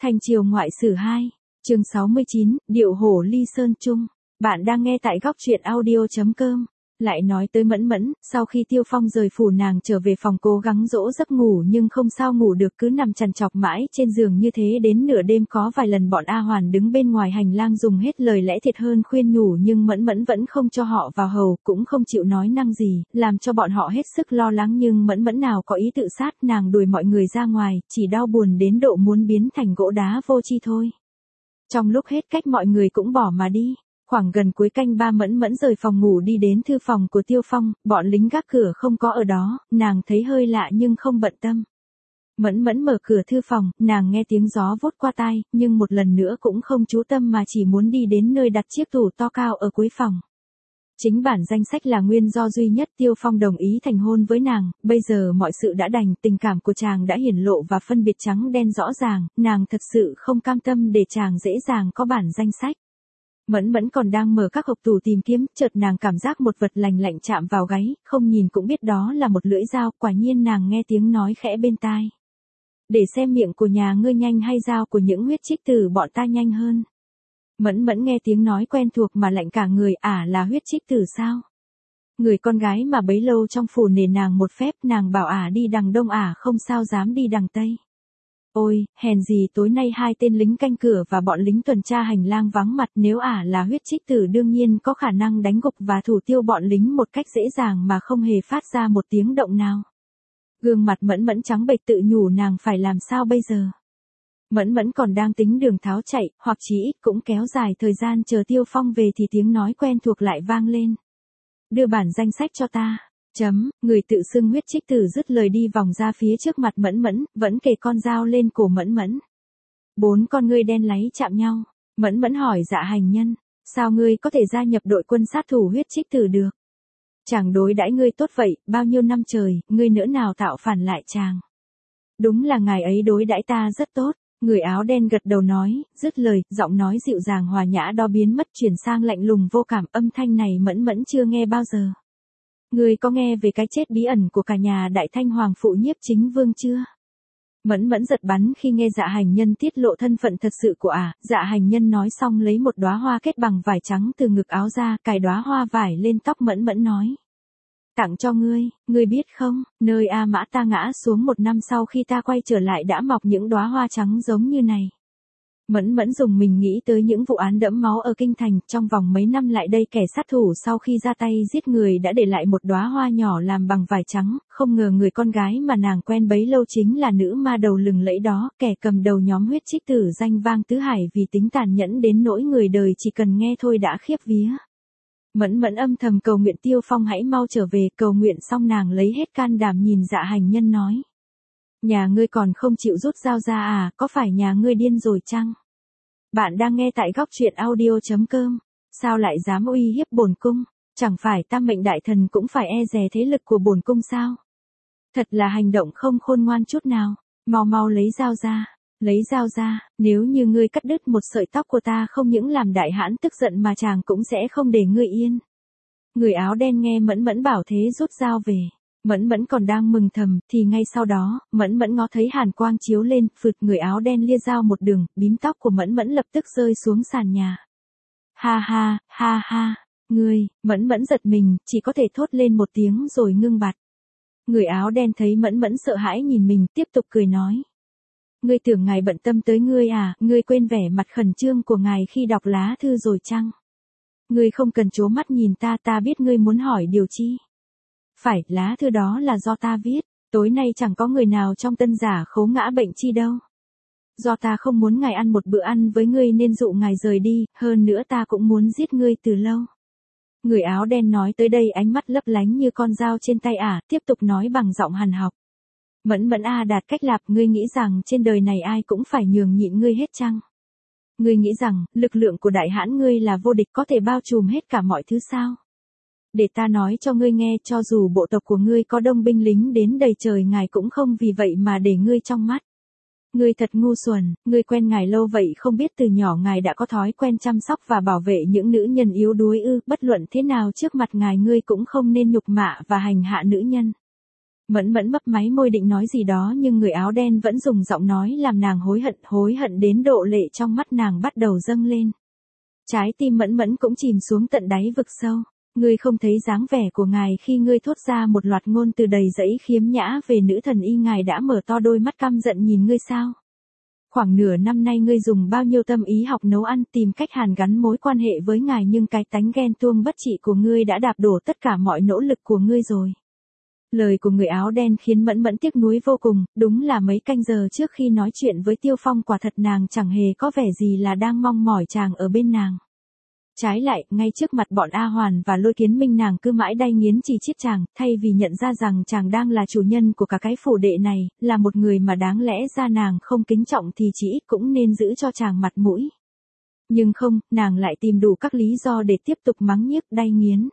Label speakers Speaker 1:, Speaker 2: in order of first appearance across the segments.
Speaker 1: Thanh Triều Ngoại Sử 2, chương 69, Điệu Hổ Ly Sơn Trung. Bạn đang nghe tại góc truyện audio.com. Lại nói tới Mẫn Mẫn, sau khi Tiêu Phong rời phủ nàng trở về phòng cố gắng dỗ giấc ngủ nhưng không sao ngủ được, cứ nằm trằn trọc mãi trên giường như thế đến nửa đêm. Có vài lần bọn A Hoàn đứng bên ngoài hành lang dùng hết lời lẽ thiệt hơn khuyên nhủ nhưng Mẫn Mẫn vẫn không cho họ vào hầu, cũng không chịu nói năng gì, làm cho bọn họ hết sức lo lắng. Nhưng Mẫn Mẫn nào có ý tự sát, nàng đuổi mọi người ra ngoài, chỉ đau buồn đến độ muốn biến thành gỗ đá vô tri thôi. Trong lúc hết cách mọi người cũng bỏ mà đi. Khoảng gần cuối canh ba Mẫn Mẫn rời phòng ngủ đi đến thư phòng của Tiêu Phong, bọn lính gác cửa không có ở đó, nàng thấy hơi lạ nhưng không bận tâm. Mẫn Mẫn mở cửa thư phòng, nàng nghe tiếng gió vút qua tai, nhưng một lần nữa cũng không chú tâm mà chỉ muốn đi đến nơi đặt chiếc tủ to cao ở cuối phòng. Chính bản danh sách là nguyên do duy nhất Tiêu Phong đồng ý thành hôn với nàng, bây giờ mọi sự đã đành, tình cảm của chàng đã hiển lộ và phân biệt trắng đen rõ ràng, nàng thật sự không cam tâm để chàng dễ dàng có bản danh sách. Mẫn Mẫn còn đang mở các hộp tủ tìm kiếm, chợt nàng cảm giác một vật lành lạnh chạm vào gáy, không nhìn cũng biết đó là một lưỡi dao, quả nhiên nàng nghe tiếng nói khẽ bên tai. Để xem miệng của nhà ngươi nhanh hay dao của những huyết trích tử bọn ta nhanh hơn. Mẫn Mẫn nghe tiếng nói quen thuộc mà lạnh cả người, là huyết trích tử sao? Người con gái mà bấy lâu trong phủ nể nàng một phép, nàng bảo đi đằng đông không sao dám đi đằng tây. Ôi, hèn gì tối nay hai tên lính canh cửa và bọn lính tuần tra hành lang vắng mặt, nếu là huyết trích tử đương nhiên có khả năng đánh gục và thủ tiêu bọn lính một cách dễ dàng mà không hề phát ra một tiếng động nào. Gương mặt Mẫn Mẫn trắng bệch tự nhủ nàng phải làm sao bây giờ. Mẫn Mẫn còn đang tính đường tháo chạy, hoặc chỉ ít cũng kéo dài thời gian chờ Tiêu Phong về thì tiếng nói quen thuộc lại vang lên. Đưa bản danh sách cho ta. Người tự xưng huyết trích tử dứt lời đi vòng ra phía trước mặt Mẫn Mẫn, vẫn kề con dao lên cổ Mẫn Mẫn. Bốn con ngươi đen láy chạm nhau. Mẫn Mẫn hỏi Dạ Hành Nhân, sao ngươi có thể gia nhập đội quân sát thủ huyết trích tử được? Chàng đối đãi ngươi tốt vậy, bao nhiêu năm trời, ngươi nỡ nào tạo phản lại chàng? Đúng là ngài ấy đối đãi ta rất tốt. Người áo đen gật đầu nói, dứt lời, giọng nói dịu dàng hòa nhã đó biến mất chuyển sang lạnh lùng vô cảm, âm thanh này Mẫn Mẫn chưa nghe bao giờ. Ngươi có nghe về cái chết bí ẩn của cả nhà Đại Thanh Hoàng phụ Nhiếp Chính Vương chưa? Mẫn Mẫn giật bắn khi nghe Dạ Hành Nhân tiết lộ thân phận thật sự của Dạ Hành Nhân nói xong lấy một đóa hoa kết bằng vải trắng từ ngực áo ra, cài đóa hoa vải lên tóc Mẫn Mẫn nói. Tặng cho ngươi biết không, nơi A Mã ta ngã xuống 1 năm sau khi ta quay trở lại đã mọc những đóa hoa trắng giống như này. Mẫn Mẫn dùng mình nghĩ tới những vụ án đẫm máu ở kinh thành, trong vòng mấy năm lại đây kẻ sát thủ sau khi ra tay giết người đã để lại một đóa hoa nhỏ làm bằng vải trắng, không ngờ người con gái mà nàng quen bấy lâu chính là nữ ma đầu lừng lẫy đó, kẻ cầm đầu nhóm huyết trích tử danh vang tứ hải vì tính tàn nhẫn đến nỗi người đời chỉ cần nghe thôi đã khiếp vía. Mẫn Mẫn âm thầm cầu nguyện Tiêu Phong hãy mau trở về, cầu nguyện xong nàng lấy hết can đảm nhìn Dạ Hành Nhân nói. Nhà ngươi còn không chịu rút dao ra có phải nhà ngươi điên rồi chăng? Bạn đang nghe tại góc truyện audio.com, sao lại dám uy hiếp bổn cung, chẳng phải Tam Mệnh Đại Thần cũng phải e dè thế lực của bổn cung sao? Thật là hành động không khôn ngoan chút nào, mau lấy dao ra, nếu như ngươi cắt đứt một sợi tóc của ta không những làm đại hãn tức giận mà chàng cũng sẽ không để ngươi yên. Người áo đen nghe Mẫn Mẫn bảo thế rút dao về. Mẫn Mẫn còn đang mừng thầm, thì ngay sau đó, Mẫn Mẫn ngó thấy hàn quang chiếu lên, phượt người áo đen lia dao một đường, bím tóc của Mẫn Mẫn lập tức rơi xuống sàn nhà. Ha, Mẫn Mẫn giật mình, chỉ có thể thốt lên một tiếng rồi ngưng bặt. Người áo đen thấy Mẫn Mẫn sợ hãi nhìn mình, tiếp tục cười nói. Ngươi tưởng ngài bận tâm tới ngươi ngươi quên vẻ mặt khẩn trương của ngài khi đọc lá thư rồi chăng? Ngươi không cần trố mắt nhìn ta biết ngươi muốn hỏi điều chi. Phải, lá thư đó là do ta viết, tối nay chẳng có người nào trong Tân Giả Khấu ngã bệnh chi đâu. Do ta không muốn ngài ăn một bữa ăn với ngươi nên dụ ngài rời đi, hơn nữa ta cũng muốn giết ngươi từ lâu. Người áo đen nói tới đây ánh mắt lấp lánh như con dao trên tay tiếp tục nói bằng giọng hằn học. Mẫn Mẫn Đạt Cách Lạp, ngươi nghĩ rằng trên đời này ai cũng phải nhường nhịn ngươi hết chăng? Ngươi nghĩ rằng, lực lượng của đại hãn ngươi là vô địch có thể bao trùm hết cả mọi thứ sao? Để ta nói cho ngươi nghe, cho dù bộ tộc của ngươi có đông binh lính đến đầy trời ngài cũng không vì vậy mà để ngươi trong mắt. Ngươi thật ngu xuẩn, ngươi quen ngài lâu vậy không biết từ nhỏ ngài đã có thói quen chăm sóc và bảo vệ những nữ nhân yếu đuối bất luận thế nào trước mặt ngài ngươi cũng không nên nhục mạ và hành hạ nữ nhân. Mẫn mẫn mấp máy môi định nói gì đó nhưng người áo đen vẫn dùng giọng nói làm nàng hối hận đến độ lệ trong mắt nàng bắt đầu dâng lên. Trái tim mẫn mẫn cũng chìm xuống tận đáy vực sâu. Ngươi không thấy dáng vẻ của ngài khi ngươi thốt ra một loạt ngôn từ đầy dẫy khiếm nhã về nữ thần y, ngài đã mở to đôi mắt căm giận nhìn ngươi sao? Khoảng nửa năm nay ngươi dùng bao nhiêu tâm ý học nấu ăn tìm cách hàn gắn mối quan hệ với ngài nhưng cái tánh ghen tuông bất trị của ngươi đã đạp đổ tất cả mọi nỗ lực của ngươi rồi. Lời của người áo đen khiến mẫn mẫn tiếc nuối vô cùng, đúng là mấy canh giờ trước khi nói chuyện với Tiêu Phong quả thật nàng chẳng hề có vẻ gì là đang mong mỏi chàng ở bên nàng. Trái lại, ngay trước mặt bọn A Hoàn và Lôi Kiến Minh nàng cứ mãi đay nghiến chỉ trích chàng, thay vì nhận ra rằng chàng đang là chủ nhân của cả cái phủ đệ này, là một người mà đáng lẽ ra nàng không kính trọng thì chỉ ít cũng nên giữ cho chàng mặt mũi. Nhưng không, nàng lại tìm đủ các lý do để tiếp tục mắng nhiếc đay nghiến.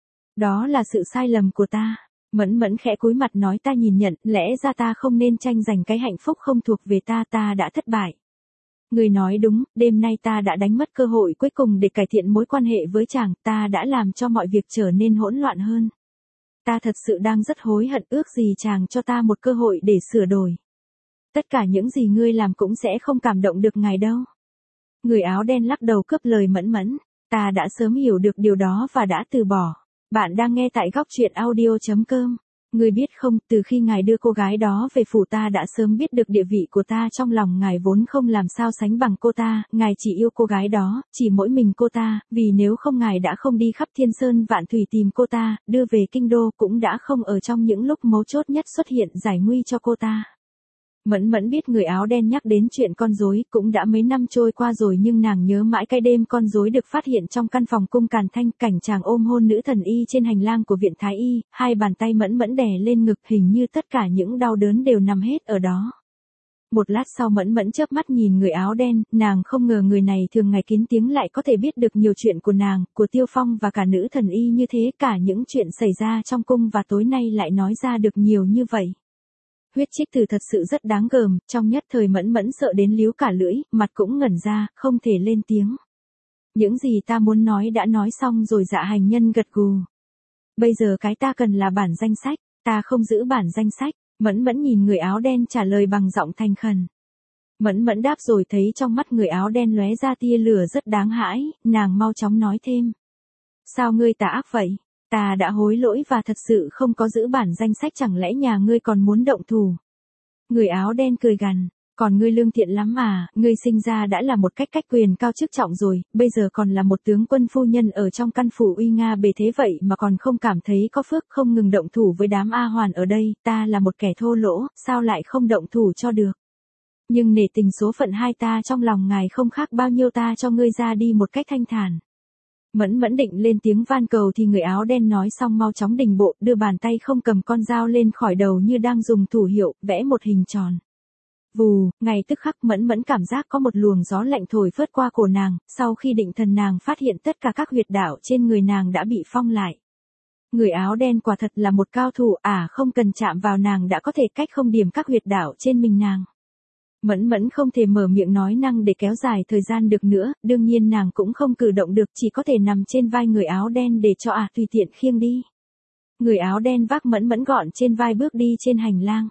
Speaker 1: Đó là sự sai lầm của ta. Mẫn mẫn khẽ cúi mặt nói ta nhìn nhận, lẽ ra ta không nên tranh giành cái hạnh phúc không thuộc về ta, ta đã thất bại. Người nói đúng, đêm nay ta đã đánh mất cơ hội cuối cùng để cải thiện mối quan hệ với chàng, ta đã làm cho mọi việc trở nên hỗn loạn hơn. Ta thật sự đang rất hối hận, ước gì chàng cho ta một cơ hội để sửa đổi. Tất cả những gì ngươi làm cũng sẽ không cảm động được ngài đâu. Người áo đen lắc đầu cướp lời mẫn mẫn, ta đã sớm hiểu được điều đó và đã từ bỏ. Bạn đang nghe tại góc truyện audio.com. Ngươi biết không, từ khi ngài đưa cô gái đó về phủ ta đã sớm biết được địa vị của ta trong lòng ngài vốn không làm sao sánh bằng cô ta, ngài chỉ yêu cô gái đó, chỉ mỗi mình cô ta, vì nếu không ngài đã không đi khắp thiên sơn vạn thủy tìm cô ta, đưa về kinh đô cũng đã không ở trong những lúc mấu chốt nhất xuất hiện giải nguy cho cô ta. Mẫn mẫn biết người áo đen nhắc đến chuyện con rối, cũng đã mấy năm trôi qua rồi nhưng nàng nhớ mãi cái đêm con rối được phát hiện trong căn phòng cung Càn Thanh, cảnh chàng ôm hôn nữ thần y trên hành lang của viện Thái Y, hai bàn tay mẫn mẫn đè lên ngực, hình như tất cả những đau đớn đều nằm hết ở đó. Một lát sau mẫn mẫn chớp mắt nhìn người áo đen, nàng không ngờ người này thường ngày kín tiếng lại có thể biết được nhiều chuyện của nàng, của Tiêu Phong và cả nữ thần y như thế, cả những chuyện xảy ra trong cung và tối nay lại nói ra được nhiều như vậy. Huyết trích từ thật sự rất đáng gờm, trong nhất thời mẫn mẫn sợ đến líu cả lưỡi, mặt cũng ngẩn ra, không thể lên tiếng. Những gì ta muốn nói đã nói xong rồi. Dạ hành nhân gật gù. Bây giờ cái ta cần là bản danh sách, ta không giữ bản danh sách. Mẫn mẫn nhìn người áo đen trả lời bằng giọng thành khẩn. Mẫn mẫn đáp rồi thấy trong mắt người áo đen lóe ra tia lửa rất đáng hãi, nàng mau chóng nói thêm. Sao ngươi tà ác vậy? Ta đã hối lỗi và thật sự không có giữ bản danh sách, chẳng lẽ nhà ngươi còn muốn động thủ? Người áo đen cười gằn, còn ngươi lương thiện lắm à, ngươi sinh ra đã là một cách quyền cao chức trọng rồi, bây giờ còn là một tướng quân phu nhân ở trong căn phủ uy nga bề thế vậy mà còn không cảm thấy có phước, không ngừng động thủ với đám A Hoàn ở đây, ta là một kẻ thô lỗ, sao lại không động thủ cho được? Nhưng nể tình số phận hai ta trong lòng ngài không khác bao nhiêu, ta cho ngươi ra đi một cách thanh thản. Mẫn mẫn định lên tiếng van cầu thì người áo đen nói xong mau chóng đình bộ, đưa bàn tay không cầm con dao lên khỏi đầu như đang dùng thủ hiệu, vẽ một hình tròn. Vù, ngay tức khắc mẫn mẫn cảm giác có một luồng gió lạnh thổi phớt qua cổ nàng, sau khi định thần nàng phát hiện tất cả các huyệt đạo trên người nàng đã bị phong lại. Người áo đen quả thật là một cao thủ, không cần chạm vào nàng đã có thể cách không điểm các huyệt đạo trên mình nàng. Mẫn mẫn không thể mở miệng nói năng để kéo dài thời gian được nữa, đương nhiên nàng cũng không cử động được, chỉ có thể nằm trên vai người áo đen để cho tùy tiện khiêng đi. Người áo đen vác mẫn mẫn gọn trên vai bước đi trên hành lang.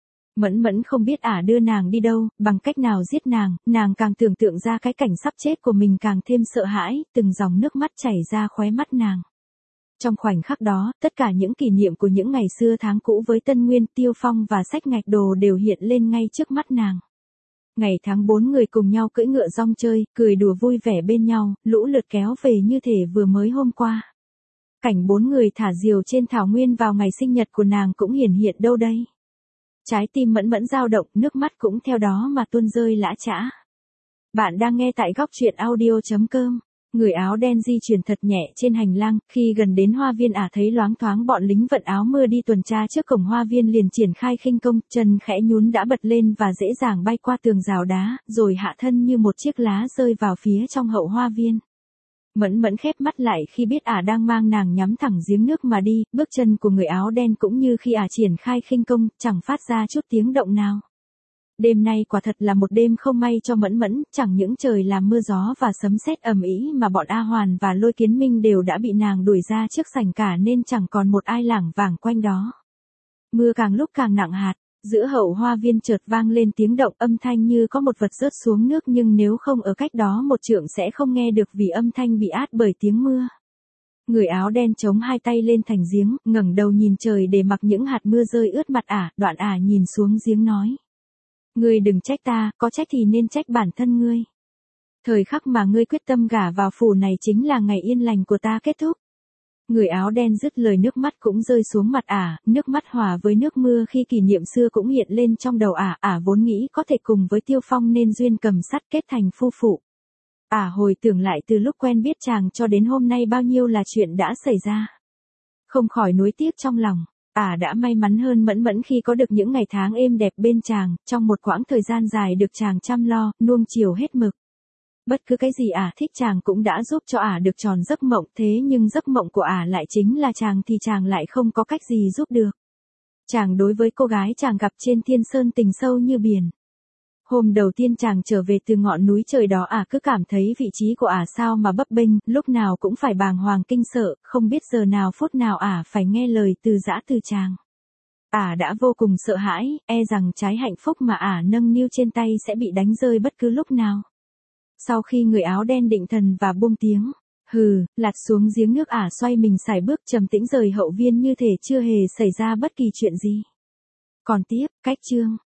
Speaker 1: Mẫn mẫn không biết đưa nàng đi đâu, bằng cách nào giết nàng càng tưởng tượng ra cái cảnh sắp chết của mình càng thêm sợ hãi, từng dòng nước mắt chảy ra khóe mắt nàng. Trong khoảnh khắc đó, tất cả những kỷ niệm của những ngày xưa tháng cũ với Tân Nguyên, Tiêu Phong và sách ngạch đồ đều hiện lên ngay trước mắt nàng. Ngày tháng 4 người cùng nhau cưỡi ngựa rong chơi, cười đùa vui vẻ bên nhau, lũ lượt kéo về như thể vừa mới hôm qua. Cảnh 4 người thả diều trên thảo nguyên vào ngày sinh nhật của nàng cũng hiển hiện đâu đây. Trái tim mẫn mẫn dao động, nước mắt cũng theo đó mà tuôn rơi lã chã. Bạn đang nghe tại góc truyện audio.com. Người áo đen di chuyển thật nhẹ trên hành lang, khi gần đến hoa viên thấy loáng thoáng bọn lính vận áo mưa đi tuần tra trước cổng hoa viên liền triển khai khinh công, chân khẽ nhún đã bật lên và dễ dàng bay qua tường rào đá, rồi hạ thân như một chiếc lá rơi vào phía trong hậu hoa viên. Mẫn mẫn khép mắt lại khi biết đang mang nàng nhắm thẳng giếng nước mà đi, bước chân của người áo đen cũng như khi triển khai khinh công, chẳng phát ra chút tiếng động nào. Đêm nay quả thật là một đêm không may cho mẫn mẫn, chẳng những trời làm mưa gió và sấm sét ầm ĩ mà bọn A Hoàn và Lôi Kiến Minh đều đã bị nàng đuổi ra trước sảnh cả nên chẳng còn một ai lảng vảng quanh đó. Mưa càng lúc càng nặng hạt, giữa hậu hoa viên chợt vang lên tiếng động, âm thanh như có một vật rớt xuống nước, nhưng nếu không ở cách đó một trượng sẽ không nghe được vì âm thanh bị át bởi tiếng mưa. Người áo đen chống hai tay lên thành giếng, ngẩng đầu nhìn trời để mặc những hạt mưa rơi ướt mặt ả, đoạn ả nhìn xuống giếng nói. Ngươi đừng trách ta, có trách thì nên trách bản thân ngươi. Thời khắc mà ngươi quyết tâm gả vào phủ này chính là ngày yên lành của ta kết thúc. Người áo đen dứt lời, nước mắt cũng rơi xuống mặt ả, nước mắt hòa với nước mưa khi kỷ niệm xưa cũng hiện lên trong đầu ả, ả vốn nghĩ có thể cùng với Tiêu Phong nên duyên cầm sắt kết thành phu phụ. Ả hồi tưởng lại từ lúc quen biết chàng cho đến hôm nay bao nhiêu là chuyện đã xảy ra. Không khỏi nuối tiếc trong lòng, ả đã may mắn hơn Mẫn Mẫn khi có được những ngày tháng êm đẹp bên chàng, trong một quãng thời gian dài được chàng chăm lo, nuông chiều hết mực. Bất cứ cái gì ả thích chàng cũng đã giúp cho ả được tròn giấc mộng, thế nhưng giấc mộng của ả lại chính là chàng thì chàng lại không có cách gì giúp được. Chàng đối với cô gái chàng gặp trên Thiên Sơn tình sâu như biển. Hôm đầu tiên chàng trở về từ ngọn núi trời đó, ả cứ cảm thấy vị trí của ả sao mà bấp bênh, lúc nào cũng phải bàng hoàng kinh sợ, không biết giờ nào phút nào ả phải nghe lời từ giã từ chàng. Ả đã vô cùng sợ hãi, e rằng trái hạnh phúc mà ả nâng niu trên tay sẽ bị đánh rơi bất cứ lúc nào. Sau khi người áo đen định thần và buông tiếng hừ, lạt xuống giếng nước, ả xoay mình sải bước trầm tĩnh rời hậu viên như thể chưa hề xảy ra bất kỳ chuyện gì. Còn tiếp, cách chương